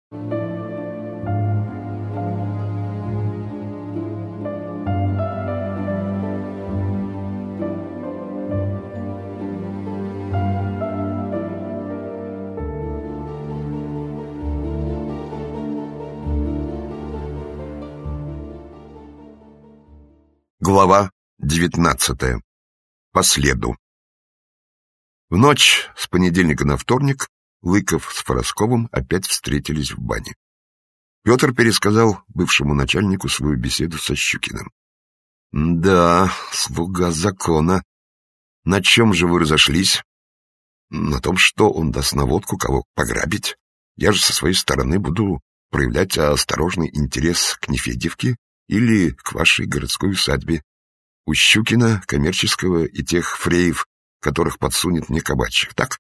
Глава 19. По следу. В ночь с понедельника на вторник Лыков с Форосковым опять встретились в бане. Петр пересказал бывшему начальнику свою беседу со Щукиным. — Да, слуга закона. На чем же вы разошлись? — На том, что он даст наводку, кого пограбить. Я же со своей стороны буду проявлять осторожный интерес к Нефедьевке или к вашей городской усадьбе. У Щукина, коммерческого и тех фреев, которых подсунет мне кабачик, так?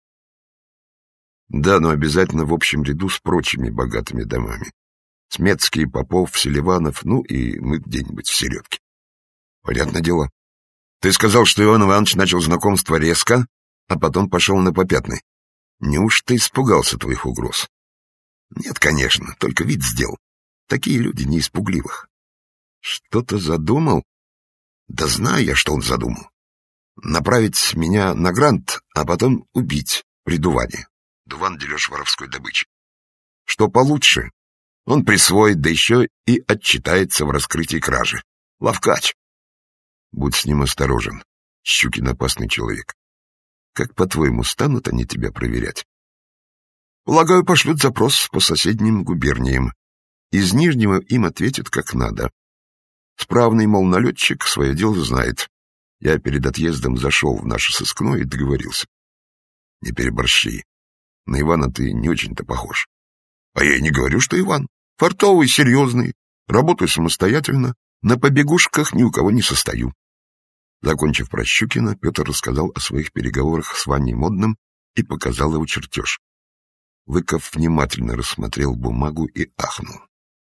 Да, но обязательно в общем ряду с прочими богатыми домами. Смецкий, Попов, Селиванов, ну и мы где-нибудь в середке. Понятное дело. Ты сказал, что Иван Иванович начал знакомство резко, а потом пошел на попятный. Неужто испугался твоих угроз? Нет, конечно, только вид сделал. Такие люди не испугливых. Что-то задумал? Да знаю я, что он задумал. Направить меня на грант, а потом убить при Дуване. Дуван — дележ воровской добычи. Что получше, он присвоит, да еще и отчитается в раскрытии кражи. Ловкач. Будь с ним осторожен. Щукин опасный человек. Как, по-твоему, станут они тебя проверять? Полагаю, пошлют запрос по соседним губерниям. Из Нижнего им ответят как надо. Справный, мол, налетчик свое дело знает. Я перед отъездом зашел в наше сыскное и договорился. Не переборщи. На Ивана ты не очень-то похож. А я и не говорю, что Иван. Фартовый, серьезный. Работаю самостоятельно. На побегушках ни у кого не состою. Закончив про Щукина, Петр рассказал о своих переговорах с Ваней Модным и показал его чертеж. Лыков внимательно рассмотрел бумагу и ахнул.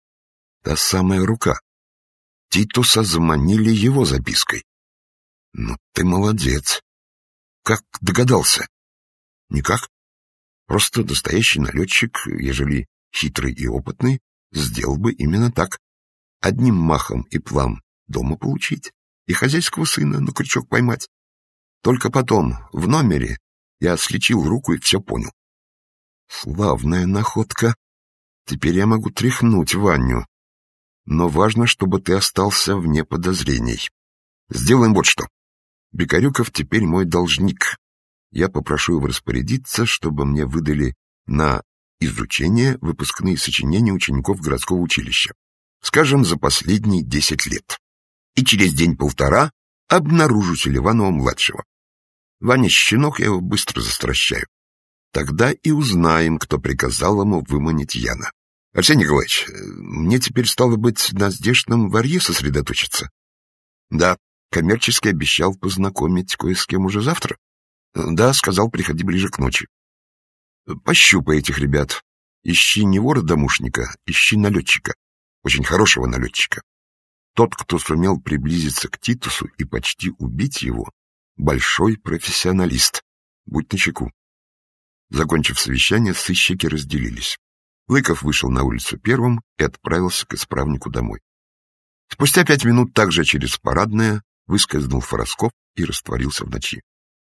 Та самая рука. Титуса заманили его запиской. Ну, ты молодец. Как догадался? Никак. Просто настоящий налетчик, ежели хитрый и опытный, сделал бы именно так. Одним махом и план дома получить, и хозяйского сына на крючок поймать. Только потом, в номере, я сличил руку и все понял. Славная находка. Теперь я могу тряхнуть Ваню. Но важно, чтобы ты остался вне подозрений. Сделаем вот что. Бекарюков теперь мой должник. Я попрошу его распорядиться, чтобы мне выдали на изучение выпускные сочинения учеников городского училища. Скажем, за последние 10 лет. И через день-полтора обнаружу Селиванова-младшего. Ваня щенок, я его быстро застращаю. Тогда и узнаем, кто приказал ему выманить Яна. Арсений Николаевич, мне теперь стало быть на здешнем варье сосредоточиться? Да, коммерческий обещал познакомить кое с кем уже завтра. Да, сказал, приходи ближе к ночи. Пощупай этих ребят. Ищи не вора-домушника, ищи налетчика. Очень хорошего налетчика. Тот, кто сумел приблизиться к Титусу и почти убить его, большой профессионалист. Будь начеку. Закончив совещание, сыщики разделились. Лыков вышел на улицу первым и отправился к исправнику домой. Спустя 5 минут также через парадное выскользнул Форосков и растворился в ночи.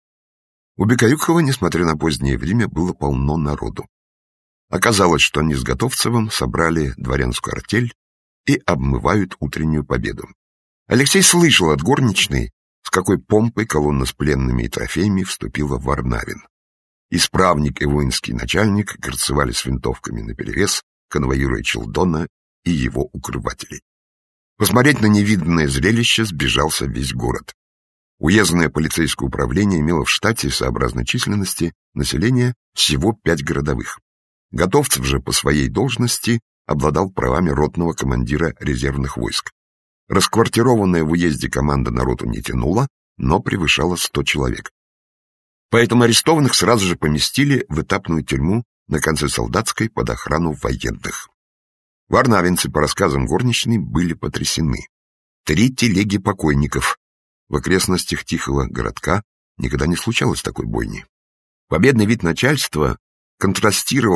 У Бекарюкова, несмотря на позднее время, было полно народу. Оказалось, что они с Готовцевым собрали дворянскую артель и обмывают утреннюю победу. Алексей слышал от горничной, с какой помпой колонна с пленными и трофеями вступила в Варнавин. Исправник и воинский начальник горцевали с винтовками наперевес, конвоируя Челдона и его укрывателей. Посмотреть на невиданное зрелище сбежался весь город. Уездное полицейское управление имело в штате, сообразно численности населения, всего 5 городовых. Готовцев же по своей должности обладал правами ротного командира резервных войск. Расквартированная в уезде команда на роту не тянула, но превышала 100 человек. Поэтому арестованных сразу же поместили в этапную тюрьму на конце Солдатской под охрану военных. Варнавинцы, по рассказам горничной, были потрясены. 3 телеги покойников. В окрестностях тихого городка никогда не случалось такой бойни. Победный вид начальства контрастировал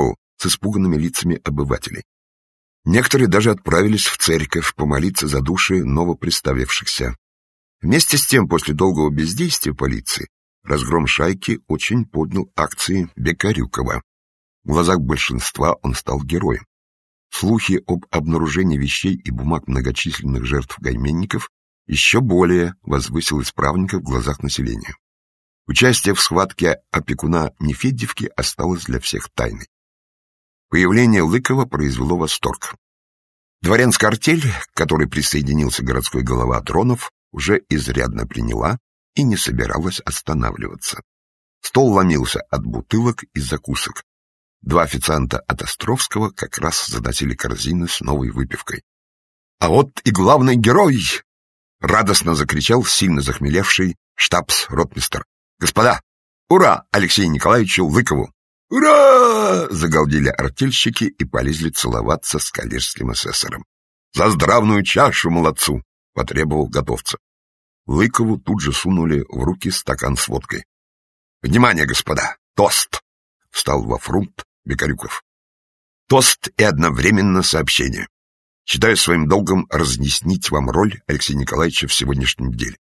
с испуганными лицами обывателей. Некоторые даже отправились в церковь помолиться за души новоприставившихся. Вместе с тем, после долгого бездействия полиции, разгром шайки очень поднял акции Бекарюкова. В глазах большинства он стал героем. Слухи об обнаружении вещей и бумаг многочисленных жертв гайменников еще более возвысил исправника в глазах населения. Участие в схватке опекуна Нефедьевки осталось для всех тайной. Появление Лыкова произвело восторг. Дворянская артель, к которой присоединился городской голова Дронов, уже изрядно приняла и не собиралась останавливаться. Стол ломился от бутылок и закусок. Два официанта от Островского как раз заносили корзины с новой выпивкой. «А вот и главный герой!» — радостно закричал сильно захмелевший штабс-ротмистр. «Господа, ура Алексею Николаевичу Лыкову!» «Ура!» — загалдели артельщики и полезли целоваться с коллежским асессором. «За здравную чашу молодцу!» — потребовал готовца. Лыкову тут же сунули в руки стакан с водкой. «Внимание, господа! Тост!» — встал во фрунт Бекарюков. «Тост и одновременно сообщение. Считаю своим долгом разъяснить вам роль Алексея Николаевича в сегодняшнем деле.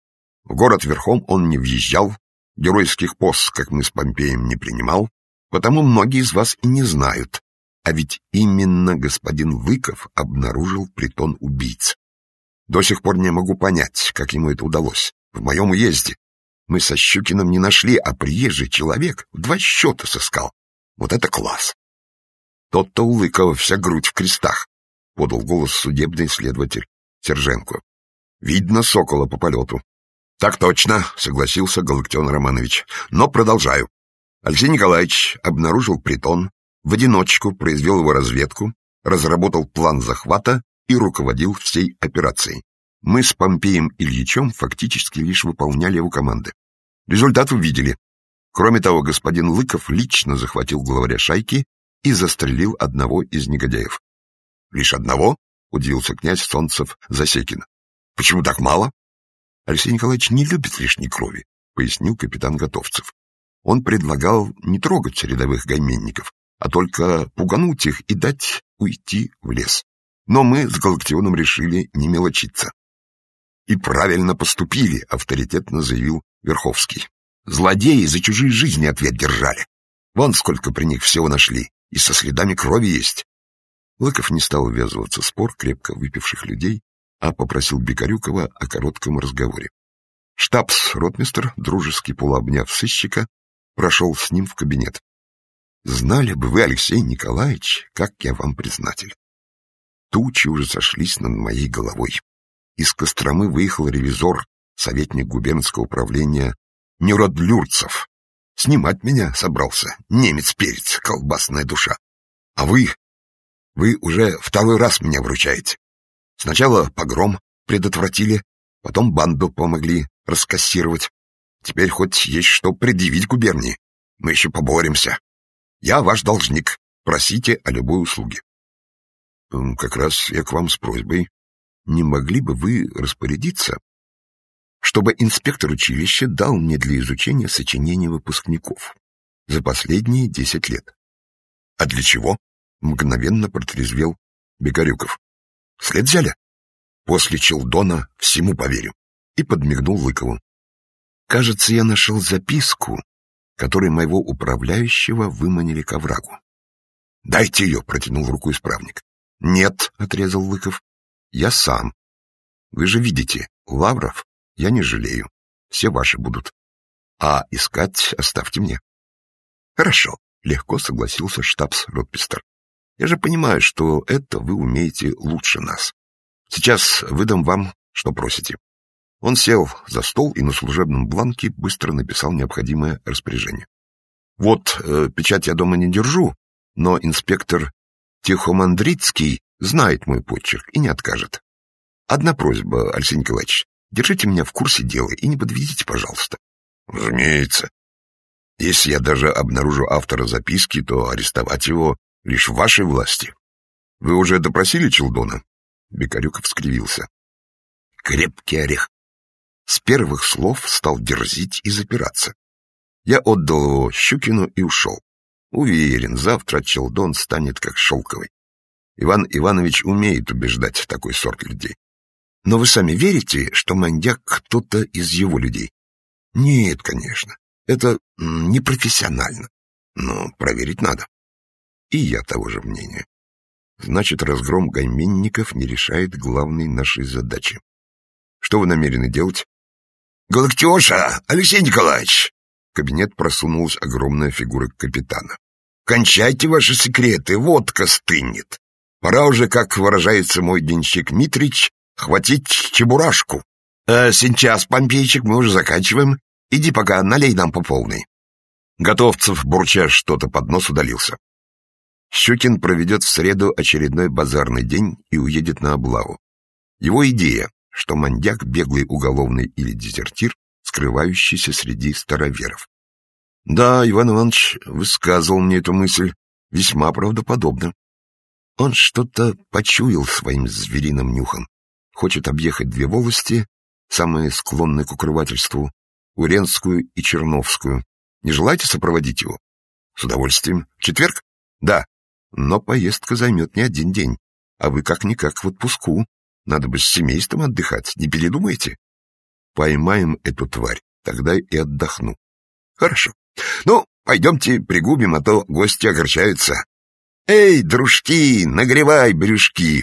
В город верхом он не въезжал, геройских поз, как мы с Помпеем, не принимал, потому многие из вас и не знают. А ведь именно господин Лыков обнаружил притон убийц. До сих пор не могу понять, как ему это удалось. В моем уезде мы со Щукиным не нашли, а приезжий человек в 2 счета сыскал. Вот это класс! Тот-то у Лыкова вся грудь в крестах, — подал голос судебный следователь Серженко. Видно сокола по полету. Так точно, — согласился Галактион Романович. Но продолжаю. Алексей Николаевич обнаружил притон, в одиночку произвел его разведку, разработал план захвата и руководил всей операцией. Мы с Помпеем Ильичем фактически лишь выполняли его команды. Результат вы видели. Кроме того, господин Лыков лично захватил главаря шайки и застрелил одного из негодяев. — Лишь одного? — удивился князь Солнцев-Засекин. — Почему так мало? — Алексей Николаевич не любит лишней крови, — пояснил капитан Готовцев. Он предлагал не трогать рядовых гайменников, а только пугануть их и дать уйти в лес. Но мы с Галактионом решили не мелочиться. — И правильно поступили, — авторитетно заявил Верховский. Злодеи за чужие жизни ответ держали. Вон сколько при них всего нашли, и со следами крови есть. Лыков не стал ввязываться в спор крепко выпивших людей, а попросил Бекарюкова о коротком разговоре. Штабс-ротмистр, дружески полуобняв сыщика, прошел с ним в кабинет. Знали бы вы, Алексей Николаевич, как я вам признателен. Тучи уже сошлись над моей головой. Из Костромы выехал ревизор, советник губернского управления Неродлюрцев. Снимать меня собрался, немец-перец, колбасная душа. А вы уже 2-й раз меня вручаете. Сначала погром предотвратили, потом банду помогли раскассировать. Теперь хоть есть что предъявить губернии. Мы еще поборемся. Я ваш должник. Просите о любой услуге. Как раз я к вам с просьбой. Не могли бы вы распорядиться, чтобы инспектор училища дал мне для изучения сочинения выпускников за последние 10 лет? — А для чего? — мгновенно протрезвел Бекарюков. — След взяли? После Челдона всему поверю. И подмигнул Лыкову. — Кажется, я нашел записку, которой моего управляющего выманили к оврагу. — Дайте ее, — протянул руку исправник. — Нет, — отрезал Лыков. — Я сам. Вы же видите, лавров я не жалею. Все ваши будут. А искать оставьте мне. — Хорошо, — легко согласился штабс-ротмистр. — Я же понимаю, что это вы умеете лучше нас. Сейчас выдам вам, что просите. Он сел за стол и на служебном бланке быстро написал необходимое распоряжение. Вот, печать я дома не держу, но инспектор Тихомандрицкий знает мой почерк и не откажет. Одна просьба, Алексей Николаевич, держите меня в курсе дела и не подведите, пожалуйста. Разумеется. Если я даже обнаружу автора записки, то арестовать его лишь в вашей власти. Вы уже допросили Челдона? Бекарюков скривился. Крепкий орех. С первых слов стал дерзить и запираться. Я отдал его Щукину и ушел. Уверен, завтра Челдон станет как шелковый. Иван Иванович умеет убеждать такой сорт людей. Но вы сами верите, что маньяк кто-то из его людей? Нет, конечно. Это непрофессионально. Но проверить надо. И я того же мнения. Значит, разгром гайменников не решает главной нашей задачи. Что вы намерены делать? Галактиоша, Алексей Николаевич! В кабинет просунулась огромная фигура капитана. Кончайте ваши секреты, водка стынет. Пора уже, как выражается мой денщик Митрич, хватить чебурашку. Сейчас, Помпейчик, мы уже заканчиваем. Иди пока, налей нам по полной. Готовцев, бурча что-то под нос, удалился. Щукин проведет в среду очередной базарный день и уедет на облаву. Его идея, что маньяк — беглый уголовный или дезертир, скрывающийся среди староверов. Да, Иван Иванович высказывал мне эту мысль весьма правдоподобно. Он что-то почуял своим звериным нюхом. Хочет объехать две волости, самые склонные к укрывательству, Уренскую и Черновскую. Не желаете сопроводить его? С удовольствием. В четверг? Да. Но поездка займет не один день. А вы как-никак в отпуску. Надо бы с семейством отдыхать. Не передумаете? Поймаем эту тварь. Тогда и отдохну. Хорошо. Ну, пойдемте пригубим, а то гости огорчаются. Эй, дружки, нагревай брюшки.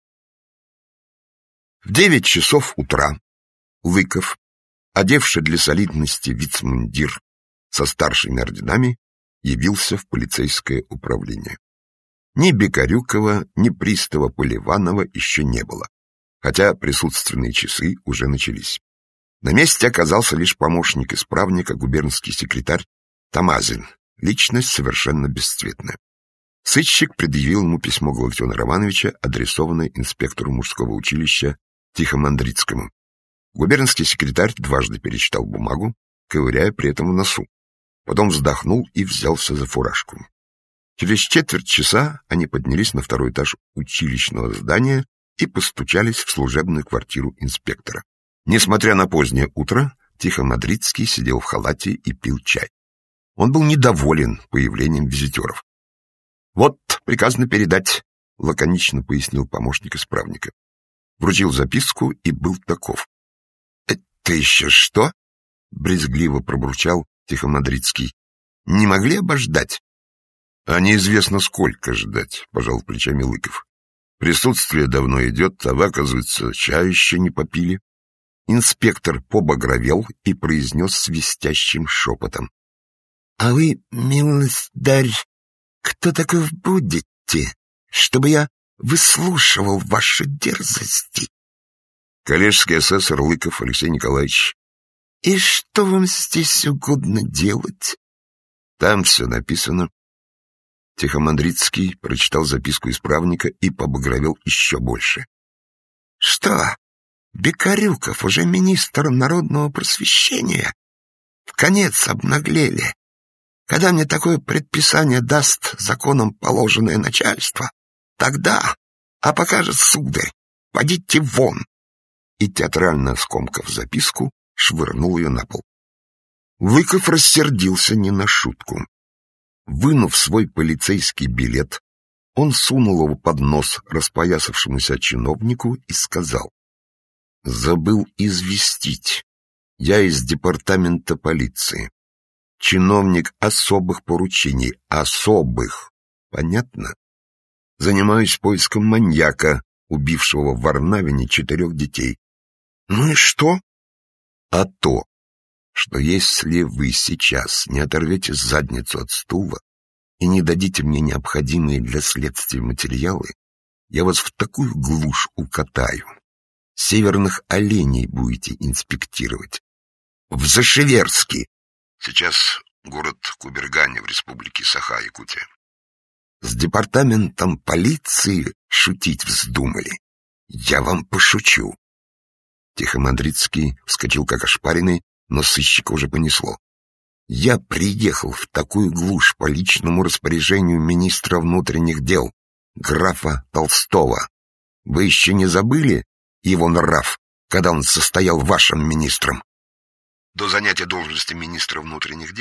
В 9 часов утра Лыков, одевший для солидности вицмундир со старшими орденами, явился в полицейское управление. Ни Бекарюкова, ни пристава Поливанова еще не было, хотя присутственные часы уже начались. На месте оказался лишь помощник исправника, губернский секретарь Тамазин, личность совершенно бесцветная. Сыщик предъявил ему письмо Галактиона Романовича, адресованное инспектору мужского училища Тихомандрицкому. Губернский секретарь дважды перечитал бумагу, ковыряя при этом в носу. Потом вздохнул и взялся за фуражку. Через четверть часа они поднялись на второй этаж училищного здания и постучались в служебную квартиру инспектора. Несмотря на позднее утро, Тихомандрицкий сидел в халате и пил чай. Он был недоволен появлением визитеров. «Вот, приказано передать», — лаконично пояснил помощник исправника. Вручил записку и был таков. «Это еще что?» — брезгливо пробурчал Тихомандрицкий. «Не могли обождать?» «А неизвестно, сколько ждать», — пожал плечами Лыков. «Присутствие давно идет, а вы, оказывается, чай еще не попили». Инспектор побагровел и произнес свистящим шепотом. «А вы, милостдарь, кто таков будете, чтобы я выслушивал ваши дерзости?» «Коллежский асессор Лыков Алексей Николаевич». «И что вам здесь угодно делать?» «Там все написано». Тихомандрицкий прочитал записку исправника и побагровел еще больше. «Что, Бекарюков уже министр народного просвещения? Вконец обнаглели. Когда мне такое предписание даст законом положенное начальство, тогда, а покажет сударь, подите вон!» И театрально скомкав записку, швырнул ее на пол. Лыков рассердился не на шутку. Вынув свой полицейский билет, он сунул его под нос распоясавшемуся чиновнику и сказал: «Забыл известить. Я из департамента полиции. Чиновник особых поручений. Особых. Понятно? Занимаюсь поиском маньяка, убившего в Варнавине 4 детей. Ну и что?» «А то, что если вы сейчас не оторвете задницу от стула и не дадите мне необходимые для следствия материалы, я вас в такую глушь укатаю. Северных оленей будете инспектировать. В Зашеверске». Сейчас город Кубергане в республике Саха-Якутия. «С департаментом полиции шутить вздумали. Я вам пошучу». Тихомандрицкий вскочил как ошпаренный, но сыщика уже понесло. «Я приехал в такую глушь по личному распоряжению министра внутренних дел, графа Толстого. Вы еще не забыли его нрав, когда он состоял вашим министром?» До занятия должности министра внутренних дел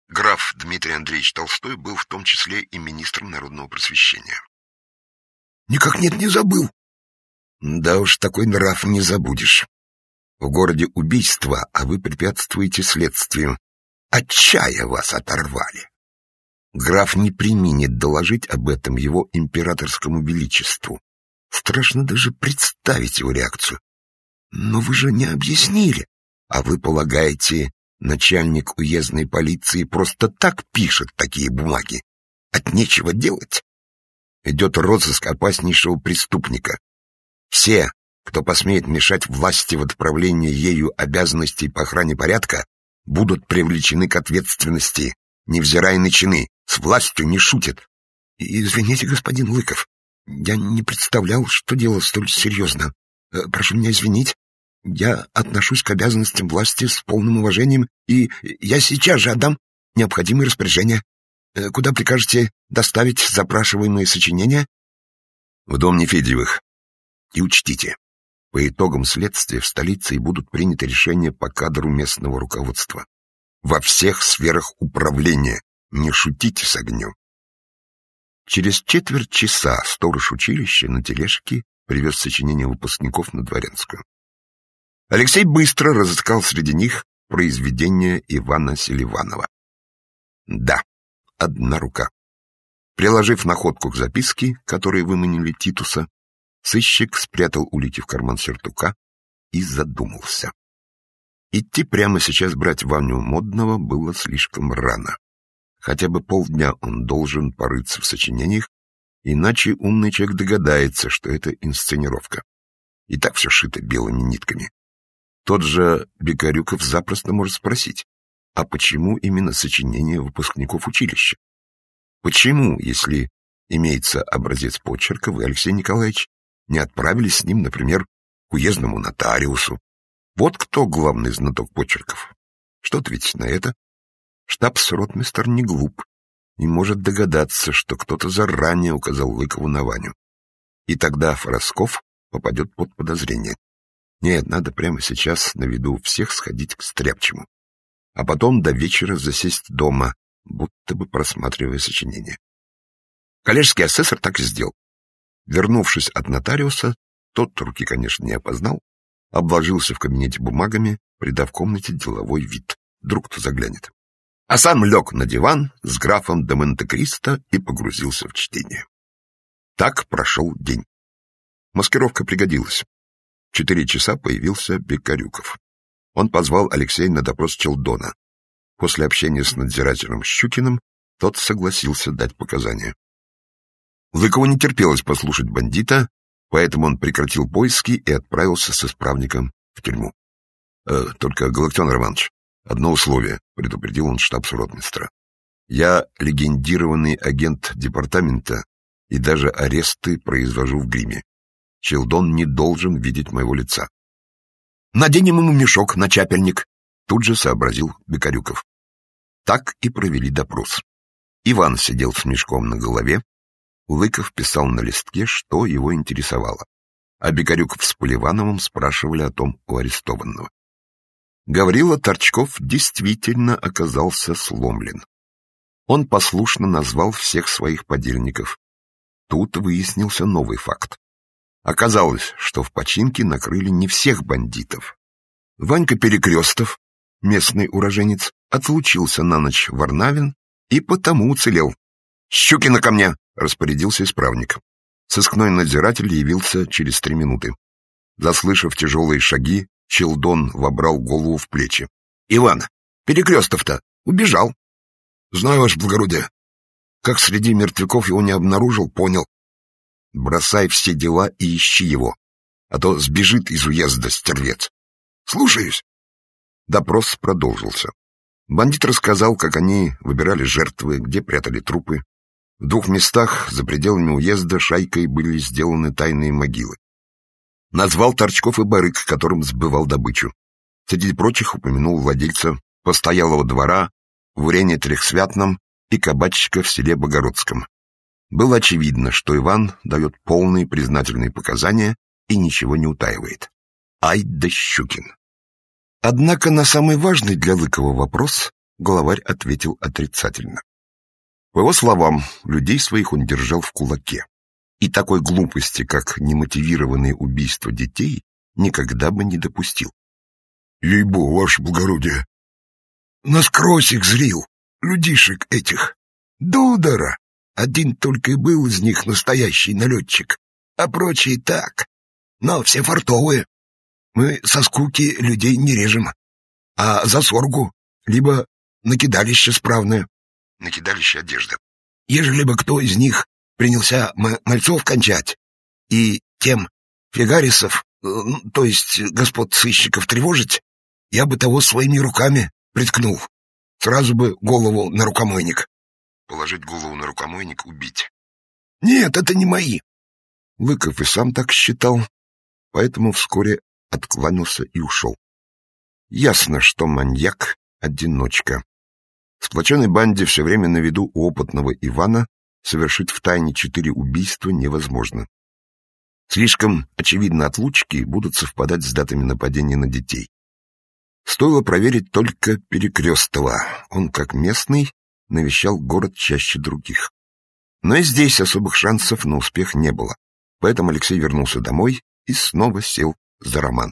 Граф Дмитрий Андреевич Толстой был в том числе и министром народного просвещения. Никак нет, не забыл. Да уж, такой нрав не забудешь. В городе убийство, а вы препятствуете следствию. От чая вас оторвали. Граф не преминет доложить об этом его императорскому величеству. Страшно даже представить его реакцию. Но вы же не объяснили. А вы полагаете, начальник уездной полиции просто так пишет такие бумаги? От нечего делать? Идет розыск опаснейшего преступника. Все, кто посмеет мешать власти в отправлении ею обязанностей по охране порядка, будут привлечены к ответственности, невзирая на чины. С властью не шутят. Извините, господин Лыков, я не представлял, что дело столь серьезно. Прошу меня извинить. Я отношусь к обязанностям власти с полным уважением, и я сейчас же отдам необходимые распоряжения. Куда прикажете доставить запрашиваемые сочинения? В дом Нефедьевых. И учтите, по итогам следствия в столице и будут приняты решения по кадру местного руководства. Во всех сферах управления. Не шутите с огнем. Через четверть часа сторож училища на тележке привез сочинения выпускников на Дворянскую. Алексей быстро разыскал среди них произведение Ивана Селиванова. Да, одна рука. Приложив находку к записке, которой выманили Титуса, сыщик спрятал улики в карман сюртука и задумался. Идти прямо сейчас брать Ваню Модного было слишком рано. Хотя бы полдня он должен порыться в сочинениях, иначе умный человек догадается, что это инсценировка. И так все шито белыми нитками. Тот же Бекарюков запросто может спросить, а почему именно сочинение выпускников училища? Почему, если имеется образец почерка, вы, Алексей Николаевич, не отправились с ним, например, к уездному нотариусу? Вот кто главный знаток почерков. Что ответить на это? Штабс-ротмистр не глуп и может догадаться, что кто-то заранее указал Лыкову на Ваню. И тогда Форосков попадет под подозрение. Нет, надо прямо сейчас на виду всех сходить к Стряпчему, а потом до вечера засесть дома, будто бы просматривая сочинение. Коллежский асессор так и сделал. Вернувшись от нотариуса, тот руки, конечно, не опознал, обложился в кабинете бумагами, придав комнате деловой вид. Вдруг кто заглянет. А сам лег на диван с графом де Монте-Кристо и погрузился в чтение. Так прошел день. Маскировка пригодилась. В 4 часа появился Бекарюков. Он позвал Алексея на допрос Челдона. После общения с надзирателем Щукиным тот согласился дать показания. Лыкову не терпелось послушать бандита, поэтому он прекратил поиски и отправился с исправником в тюрьму. Только, Галактион Романович, одно условие, предупредил он штабс-ротмистра. Я легендированный агент департамента и даже аресты произвожу в гриме. Челдон не должен видеть моего лица. Наденем ему мешок на чапельник, тут же сообразил Бекарюков. Так и провели допрос. Иван сидел с мешком на голове, Лыков писал на листке, что его интересовало, а Бекарюков с Поливановым спрашивали о том у арестованного. Гаврила Торчков действительно оказался сломлен. Он послушно назвал всех своих подельников. Тут выяснился новый факт. Оказалось, что в починке накрыли не всех бандитов. Ванька Перекрестов, местный уроженец, отлучился на ночь в Варнавин и потому уцелел. «Щукина ко мне!» — распорядился исправник. Сыскной надзиратель явился через 3 минуты. Заслышав тяжелые шаги, Челдон вобрал голову в плечи. «Иван, Перекрестов-то убежал!» «Знаю, ваше благородие. Как среди мертвяков его не обнаружил, понял. Бросай все дела и ищи его, а то сбежит из уезда стервец». «Слушаюсь». Допрос продолжился. Бандит рассказал, как они выбирали жертвы, где прятали трупы. В 2 местах за пределами уезда шайкой были сделаны тайные могилы. Назвал Торчков и барык, которым сбывал добычу. Среди прочих упомянул владельца постоялого двора в Урене Трехсвятном и кабачика в селе Богородском. Было очевидно, что Иван дает полные признательные показания и ничего не утаивает. Ай да Щукин! Однако на самый важный для Лыкова вопрос Главарь ответил отрицательно. По его словам, людей своих он держал в кулаке. И такой глупости, как немотивированные убийства детей, никогда бы не допустил. Ей-богу, ваше благородие, насквозь их зрил, людишек этих. Дудора. Один только и был из них настоящий налетчик, а прочие так. Но все фартовые. Мы со скуки людей не режем, а за соргу либо накидалище справное. Накидалище одежды. Ежели бы кто из них принялся мальцов кончать и тем фигарисов, то есть господ сыщиков, тревожить, я бы того своими руками приткнул. Сразу бы голову на рукомойник. Положить голову на рукомойник — убить. Нет, это не мои. Лыков и сам так считал, поэтому вскоре откланялся и ушел. Ясно, что маньяк — одиночка. В сплоченной банде все время на виду у опытного Ивана совершить втайне 4 убийства невозможно. Слишком очевидно отлучки будут совпадать с датами нападения на детей. Стоило проверить только Перекрестова. Он, как местный, навещал город чаще других. Но и здесь особых шансов на успех не было, поэтому Алексей вернулся домой и снова сел за роман.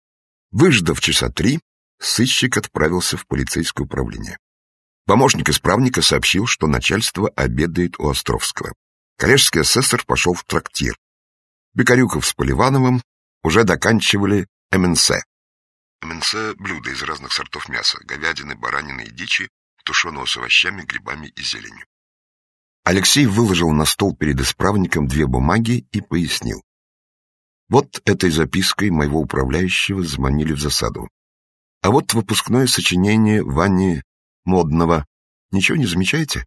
Выждав часа 3, сыщик отправился в полицейское управление. Помощник исправника сообщил, что начальство обедает у Островского. Коллежский асессор пошел в трактир. Бекарюков с Поливановым уже доканчивали МНС. МНС — блюда из разных сортов мяса, говядины, баранины и дичи, тушеного с овощами, грибами и зеленью. Алексей выложил на стол перед исправником 2 бумаги и пояснил. Вот этой запиской моего управляющего заманили в засаду. А вот выпускное сочинение Вани Модного. Ничего не замечаете?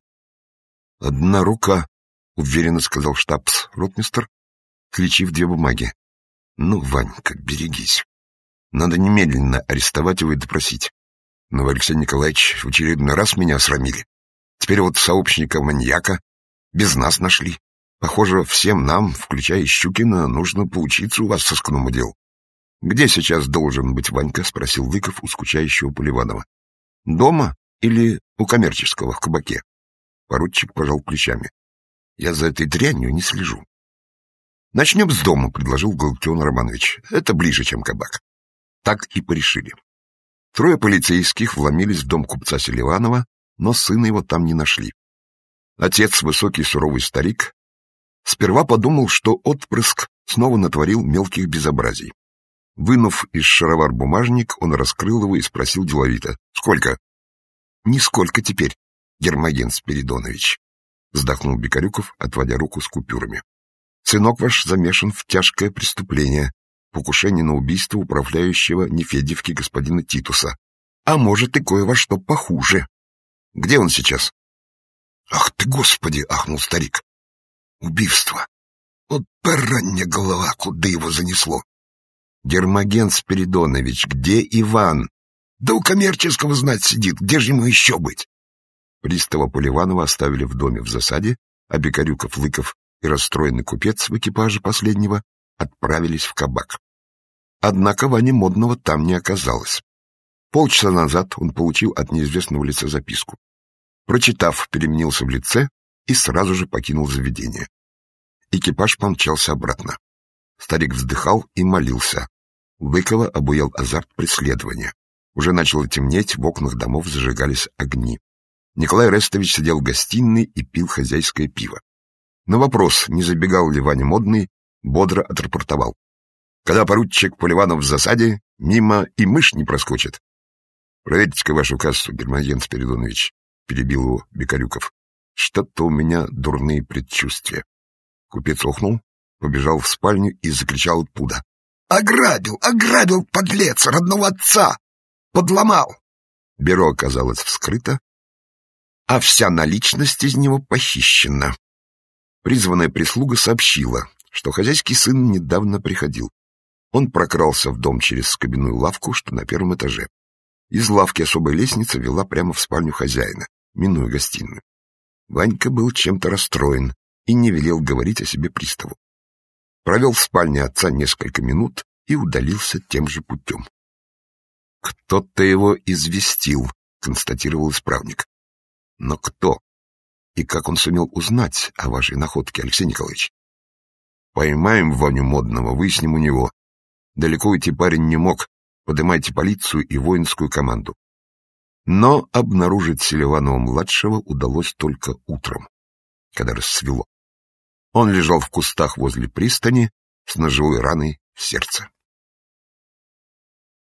Одна рука, уверенно сказал штабс-ротмистр, включив 2 бумаги. Ну, Ванька, берегись. Надо немедленно арестовать его и допросить. Но вы, Алексей Николаевич, в очередной раз меня осрамили. Теперь вот сообщника-маньяка без нас нашли. Похоже, всем нам, включая Щукина, нужно поучиться у вас сыскному делу. — Где сейчас должен быть Ванька? — спросил Лыков у скучающего Поливанова. — Дома или у коммерческого в кабаке? Поручик пожал плечами. — Я за этой дрянью не слежу. — Начнем с дома, — предложил Галактион Романович. — Это ближе, чем кабак. Так и порешили. 3 полицейских вломились в дом купца Селиванова, но сына его там не нашли. Отец, высокий суровый старик, сперва подумал, что отпрыск снова натворил мелких безобразий. Вынув из шаровар бумажник, он раскрыл его и спросил деловито. — Сколько? — Нисколько теперь, Гермоген Спиридонович, — вздохнул Бекарюков, отводя руку с купюрами. — Сынок ваш замешан в тяжкое преступление. Покушение на убийство управляющего Нефедьевки господина Титуса. А может и кое во что похуже. Где он сейчас? — Ах ты, Господи! — ахнул старик. — Убийство! Вот баранья голова, куда его занесло! — Гермоген Спиридонович, где Иван? — Да у коммерческого знать сидит, где же ему еще быть? Пристава Поливанова оставили в доме в засаде, а Бекарюков, Лыков и расстроенный купец в экипаже последнего отправились в кабак. Однако Вани Модного там не оказалось. Полчаса назад он получил от неизвестного лица записку. Прочитав, переменился в лице и сразу же покинул заведение. Экипаж помчался обратно. Старик вздыхал и молился. Лыкова обуял азарт преследования. Уже начало темнеть, в окнах домов зажигались огни. Николай Рестович сидел в гостиной и пил хозяйское пиво. На вопрос, не забегал ли Ваня Модный, бодро отрапортовал. Когда поручик Поливанов в засаде, мимо и мышь не проскочит. — Проверьте-ка вашу кассу, Гермоген Спиридонович, — перебил его Бекарюков. — Что-то у меня дурные предчувствия. Купец охнул, побежал в спальню и закричал оттуда. — Ограбил, ограбил, подлец, родного отца! Подломал! Бюро оказалось вскрыто, а вся наличность из него похищена. Призванная прислуга сообщила, что хозяйский сын недавно приходил. Он прокрался в дом через скобяную лавку, что на 1-м этаже. Из лавки особая лестница вела прямо в спальню хозяина, минуя гостиную. Ванька был чем-то расстроен и не велел говорить о себе приставу. Провел в спальне отца несколько минут и удалился тем же путем. Кто-то его известил, констатировал исправник. Но кто и как он сумел узнать о вашей находке, Алексей Николаевич? Поймаем Ваню Модного, выясним у него. Далеко уйти парень не мог. Подымайте полицию и воинскую команду. Но обнаружить Селиванова-младшего удалось только утром, когда рассвело. Он лежал в кустах возле пристани с ножевой раной в сердце.